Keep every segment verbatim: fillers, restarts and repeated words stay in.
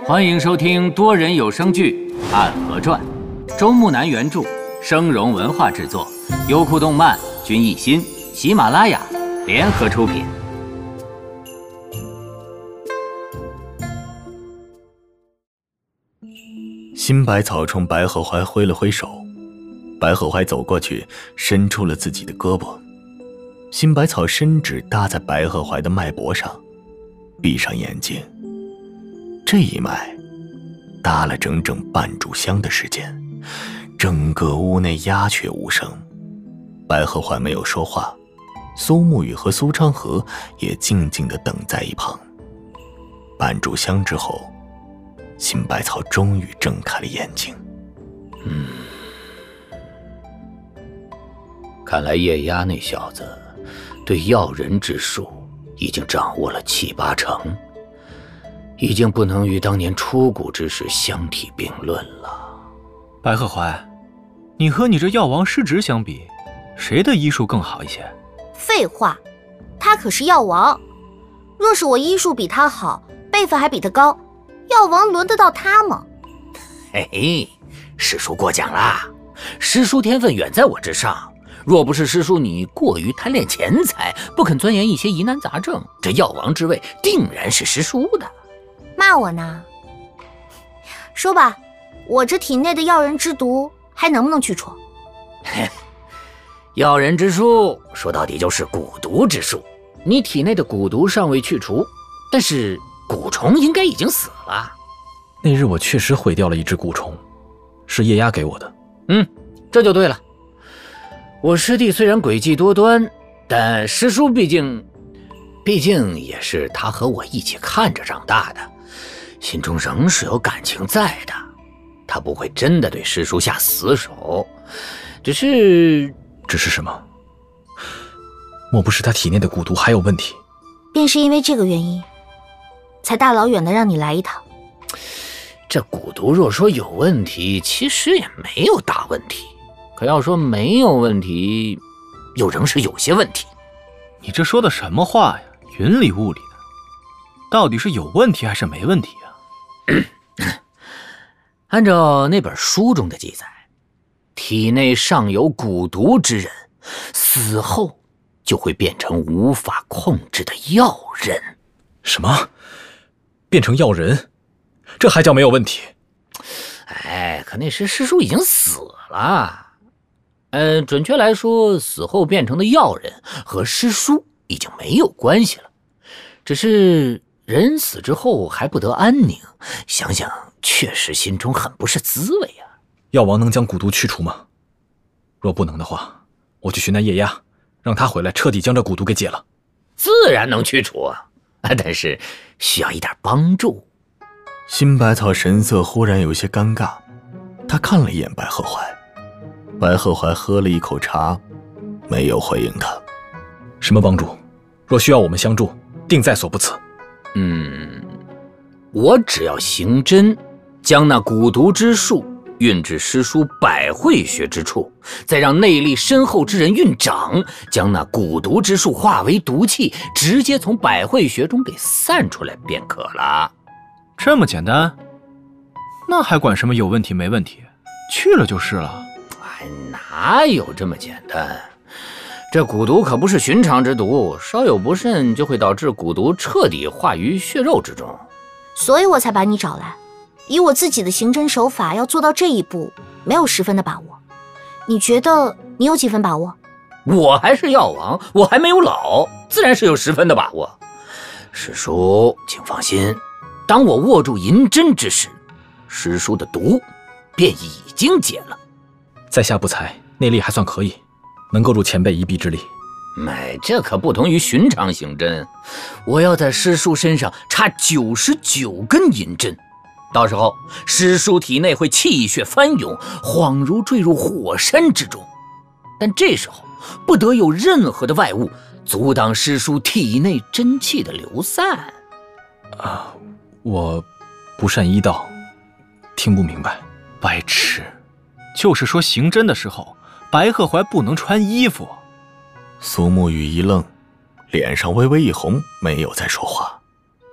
欢迎收听多人有声剧《暗河传》，周木南原著，生荣文化制作，优酷动漫、君艺新、喜马拉雅联合出品。 新百草冲白鹤怀挥了挥手，白鹤怀走过去，伸出了自己的胳膊。新百草伸指搭在白鹤怀的脉搏上，闭上眼睛。这一脉搭了整整半炷香的时间，整个屋内鸦雀无声。白鹤怀没有说话，苏沐雨和苏昌河也静静地等在一旁。半炷香之后，新百草终于睁开了眼睛。 嗯，看来叶压那小子对药人之术已经掌握了七八成，已经不能与当年出谷之时相提并论了。 白鹤怀，你和你这药王失职相比，谁的医术更好一些？ 废话，他可是药王，若是我医术比他好，辈分还比他高，药王轮得到他吗？ 嘿嘿，师叔过奖啦，师叔天分远在我之上，若不是师叔你过于贪恋钱财，不肯钻研一些疑难杂症，这药王之位定然是师叔的。 骂我呢？说吧，我这体内的药人之毒还能不能去除？ 药人之术说到底就是蛊毒之术，你体内的蛊毒尚未去除，但是蛊虫应该已经死了。 那日我确实毁掉了一只蛊虫，是叶压给我的。 嗯，这就对了。我师弟虽然诡计多端，但师叔毕竟毕竟也是他和我一起看着长大的，心中仍是有感情在的。他不会真的对师叔下死手，只是只是什么？莫不是他体内的蛊毒还有问题？ 便是因为这个原因，才大老远的让你来一趟。 这蛊毒若说有问题，其实也没有大问题，可要说没有问题，又仍是有些问题。 你这说的什么话呀？云里雾里的，到底是有问题还是没问题啊？ 按照那本书中的记载，体内尚有蛊毒之人，死后就会变成无法控制的药人。 什么？变成药人？这还叫没有问题？ 哎，可那时师叔已经死了。呃，准确来说，死后变成的药人和师叔已经没有关系了，只是人死之后还不得安宁，想想确实心中很不是滋味啊。 药王能将蛊毒去除吗？若不能的话，我去寻那叶压，让他回来彻底将这蛊毒给解了。 自然能去除啊，但是需要一点帮助。 新百草神色忽然有些尴尬，他看了一眼白鹤怀，白鹤怀喝了一口茶，没有回应他。 什么帮助？若需要我们相助，定在所不辞。 嗯，我只要行真，将那蛊毒之术运至师叔百会穴之处，再让内力深厚之人运掌，将那蛊毒之术化为毒气，直接从百会穴中给散出来便可了。 这么简单？那还管什么有问题没问题？去了就是了。 哎，哪有这么简单？这蛊毒可不是寻常之毒，稍有不慎就会导致蛊毒彻底化于血肉之中。 所以我才把你找来，以我自己的刑侦手法，要做到这一步，没有十分的把握。你觉得你有几分把握？ 我还是药王，我还没有老，自然是有十分的把握。师叔，请放心，当我握住银针之时，师叔的毒便已经解了。 在下不才，内力还算可以，能够助前辈一臂之力。 哎，这可不同于寻常刑针，我要在师叔身上插九十九根银针，到时候师叔体内会气血翻涌，恍如坠入火山之中。但这时候不得有任何的外物阻挡师叔体内真气的流散。 啊，我不善医道，听不明白。白痴，就是说刑侦的时候，白鹤怀不能穿衣服。 苏沐雨一愣，脸上微微一红，没有再说话。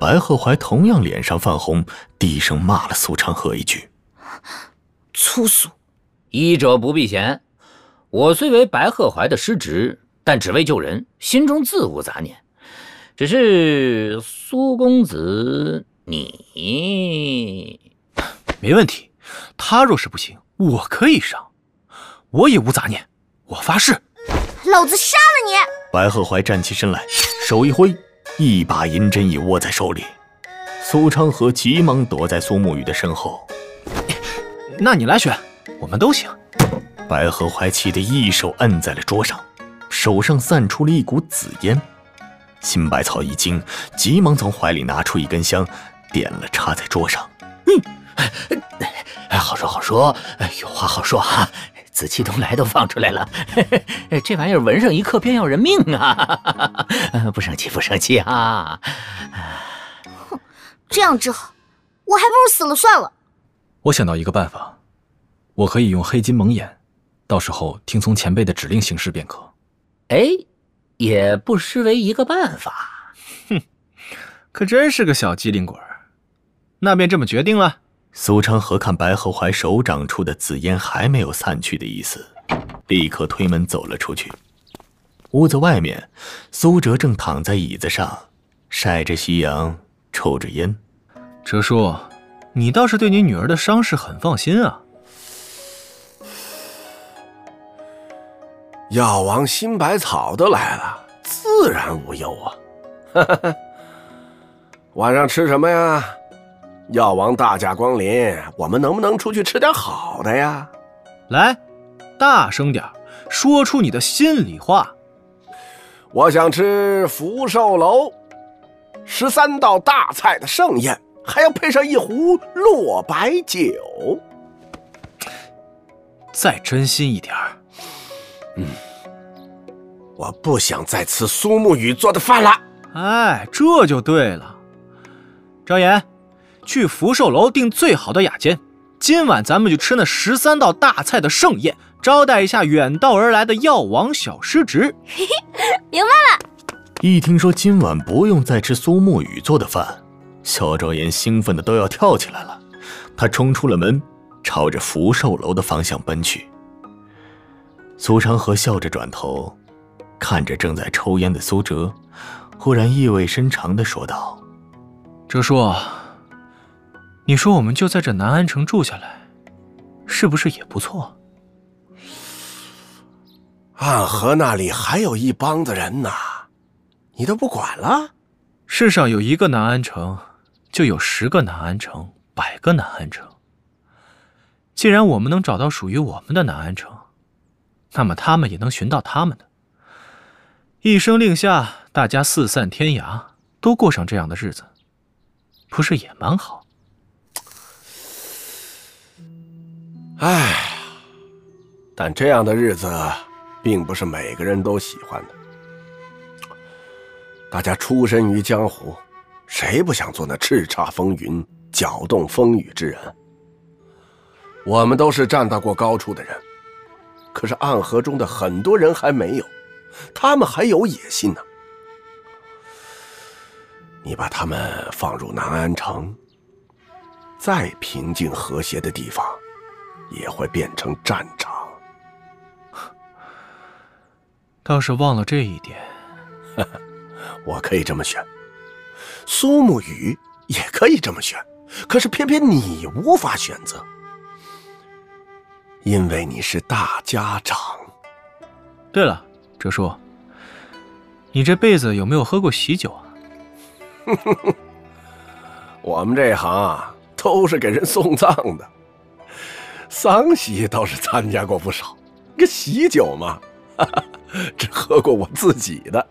白鹤怀同样脸上泛红，低声骂了苏长河一句：“ 粗俗！” 医者不避嫌，我虽为白鹤怀的师侄，但只为救人，心中自无杂念。只是苏公子你…… 没问题，他若是不行，我可以上，我也无杂念，我发誓， 老子杀了你！ 白鹤怀站起身来，手一挥，一把银针已握在手里。苏长河急忙躲在苏沐雨的身后。 那你来选，我们都行。 白鹤怀气得一手摁在了桌上，手上散出了一股紫烟。辛百草一惊，急忙从怀里拿出一根香，点了插在桌上。 嗯，好说好说，有话好说啊！紫气东来都放出来了，这玩意儿闻上一刻便要人命啊！不生气不生气啊！ 哼，这样只好，我还不如死了算了。 我想到一个办法，我可以用黑金蒙眼，到时候听从前辈的指令行事便可。 哎，也不失为一个办法。 哼，可真是个小机灵鬼。那便这么决定了。 苏长河看白鹤怀手掌处的紫烟还没有散去的意思，立刻推门走了出去。屋子外面，苏哲正躺在椅子上，晒着夕阳，抽着烟。 哲叔，你倒是对你女儿的伤势很放心啊。 药王辛百草都来了，自然无忧啊。晚上吃什么呀？药王大驾光临，我们能不能出去吃点好的呀？ 来，大声点，说出你的心里话。 我想吃福寿楼，十三道大菜的盛宴，还要配上一壶落白酒。 再真心一点。 嗯，我不想再吃苏沐雨做的饭了。 哎，这就对了。赵岩，去福寿楼订最好的雅间，今晚咱们就吃那十三道大菜的盛宴，招待一下远道而来的药王小师侄。 明白了。 一听说今晚不用再吃苏沐雨做的饭，小赵岩兴奋的都要跳起来了。他冲出了门，朝着福寿楼的方向奔去。苏长河笑着转头，看着正在抽烟的苏哲，忽然意味深长地说道：“ 哲叔，你说我们就在这南安城住下来，是不是也不错？ 暗河那里还有一帮子人呢，你都不管了？ 世上有一个南安城，就有十个南安城，百个南安城。既然我们能找到属于我们的南安城，那么他们也能寻到他们的。一声令下，大家四散天涯，都过上这样的日子，不是也蛮好？ 唉，但这样的日子并不是每个人都喜欢的。大家出身于江湖，谁不想做那叱咤风云、搅动风雨之人？我们都是站到过高处的人，可是暗河中的很多人还没有，他们还有野心呢。你把他们放入南安城，再平静和谐的地方，也会变成战场。 倒是忘了这一点。 我可以这么选，苏沐雨也可以这么选，可是偏偏你无法选择，因为你是大家长。 对了，哲叔，你这辈子有没有喝过喜酒啊？ 我们这行啊，都是给人送葬的，丧喜倒是参加过不少，这喜酒嘛，哈哈，只喝过我自己的。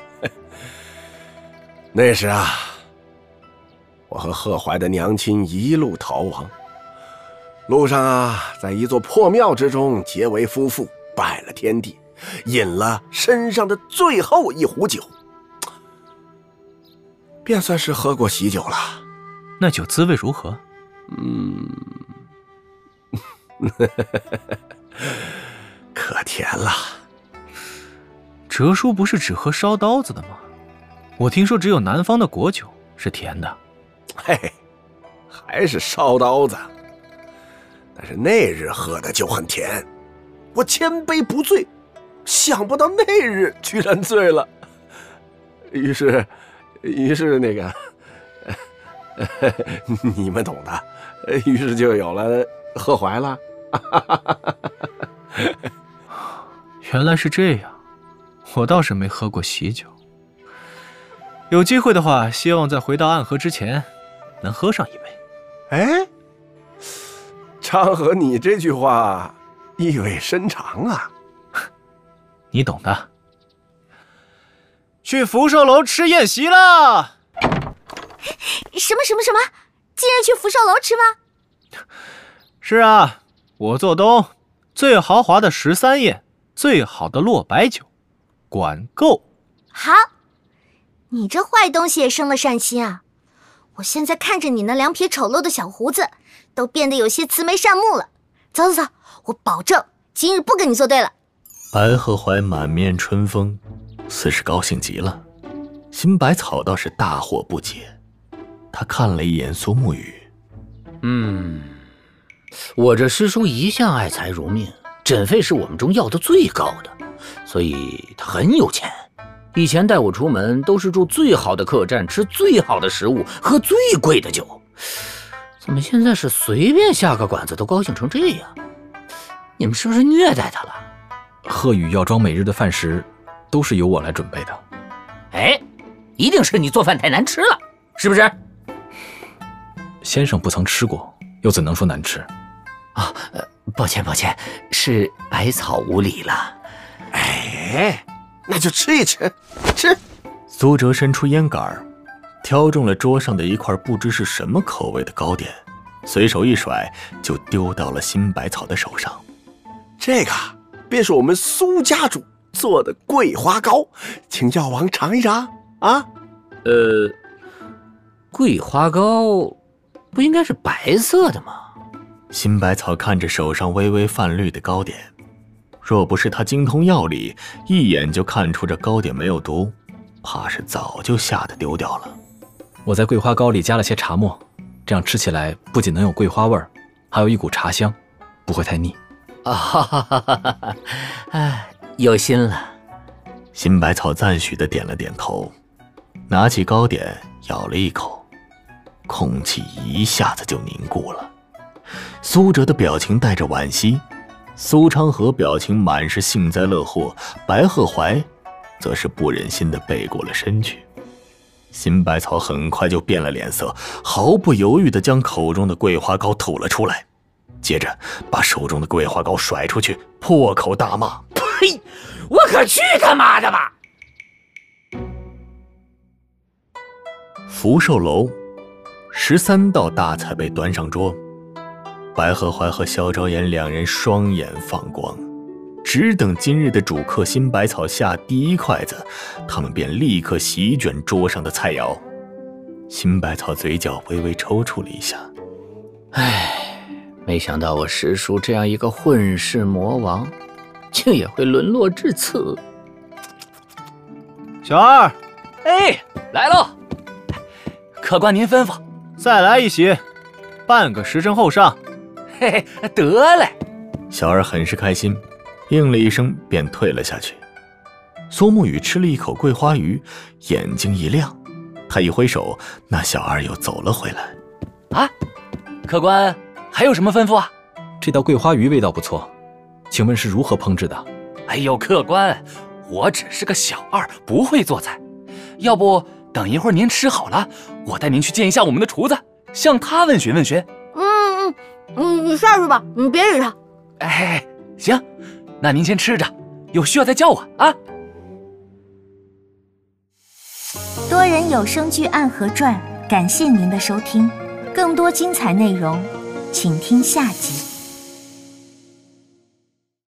那时啊，我和贺怀的娘亲一路逃亡，路上啊，在一座破庙之中结为夫妇，拜了天地，饮了身上的最后一壶酒，便算是喝过喜酒了。 那酒滋味如何？ 嗯，可甜了。 哲叔不是只喝烧刀子的吗？我听说只有南方的果酒是甜的。 嘿嘿，还是烧刀子。但是那日喝的就很甜，我千杯不醉，想不到那日居然醉了。于是，于是那个，你们懂的。于是就有了贺怀了。 原来是这样，我倒是没喝过喜酒。有机会的话，希望在回到暗河之前，能喝上一杯。 哎，昌河，你这句话意味深长啊。 你懂的。去福寿楼吃宴席啦！ 什么什么什么？今日去福寿楼吃吗？ 是啊，我做东最豪华的十三宴，最好的落白酒，管够。 好，你这坏东西也生了善心啊！我现在看着你那两撇丑陋的小胡子，都变得有些慈眉善目了。走走走，我保证今日不跟你作对了。 白鹤怀满面春风，似是高兴极了。辛百草倒是大惑不解，他看了一眼苏沐雨。 嗯，我这师叔一向爱财如命，诊费是我们中要的最高的，所以他很有钱。以前带我出门都是住最好的客栈，吃最好的食物，喝最贵的酒。怎么现在是随便下个馆子都高兴成这样？你们是不是虐待他了？ 鹤宇药庄每日的饭食都是由我来准备的。 哎，一定是你做饭太难吃了，是不是？ 先生不曾吃过，又怎能说难吃？ 啊，呃，抱歉抱歉，是百草无礼了。 哎，那就吃一吃，吃。 苏哲伸出烟杆，挑中了桌上的一块不知是什么口味的糕点，随手一甩，就丢到了辛百草的手上。 这个便是我们苏家主做的桂花糕，请药王尝一尝啊。 呃，桂花糕不应该是白色的吗？ 辛百草看着手上微微泛绿的糕点，若不是他精通药理，一眼就看出这糕点没有毒，怕是早就吓得丢掉了。 我在桂花糕里加了些茶末，这样吃起来不仅能有桂花味儿，还有一股茶香，不会太腻。 啊哈哈哈哈哈！哎，有心了。 辛百草赞许地点了点头，拿起糕点咬了一口，空气一下子就凝固了。苏哲的表情带着惋惜，苏昌河表情满是幸灾乐祸，白鹤怀则是不忍心地背过了身去。辛百草很快就变了脸色，毫不犹豫地将口中的桂花糕吐了出来，接着把手中的桂花糕甩出去，破口大骂：“ 呸！我可去他妈的吧！” 福寿楼，十三道大菜被端上桌，白鹤怀和萧昭言两人双眼放光，只等今日的主客辛百草下第一筷子，他们便立刻席卷桌上的菜肴。辛百草嘴角微微抽搐了一下， 唉，没想到我师叔这样一个混世魔王，竟也会沦落至此。 小二， 哎，来喽！客官您吩咐， 再来一席，半个时辰后上。 嘿嘿，得嘞。 小二很是开心，应了一声便退了下去。苏沐雨吃了一口桂花鱼，眼睛一亮，他一挥手，那小二又走了回来。 啊，客官还有什么吩咐啊？ 这道桂花鱼味道不错，请问是如何烹制的？ 哎呦，客官，我只是个小二，不会做菜。要不等一会儿您吃好了，我带您去见一下我们的厨子，向他问询问询。 嗯嗯嗯，你下去吧，你别理他。 哎，行，那您先吃着，有需要再叫我啊。 多人有声剧《暗河传》，感谢您的收听，更多精彩内容，请听下集。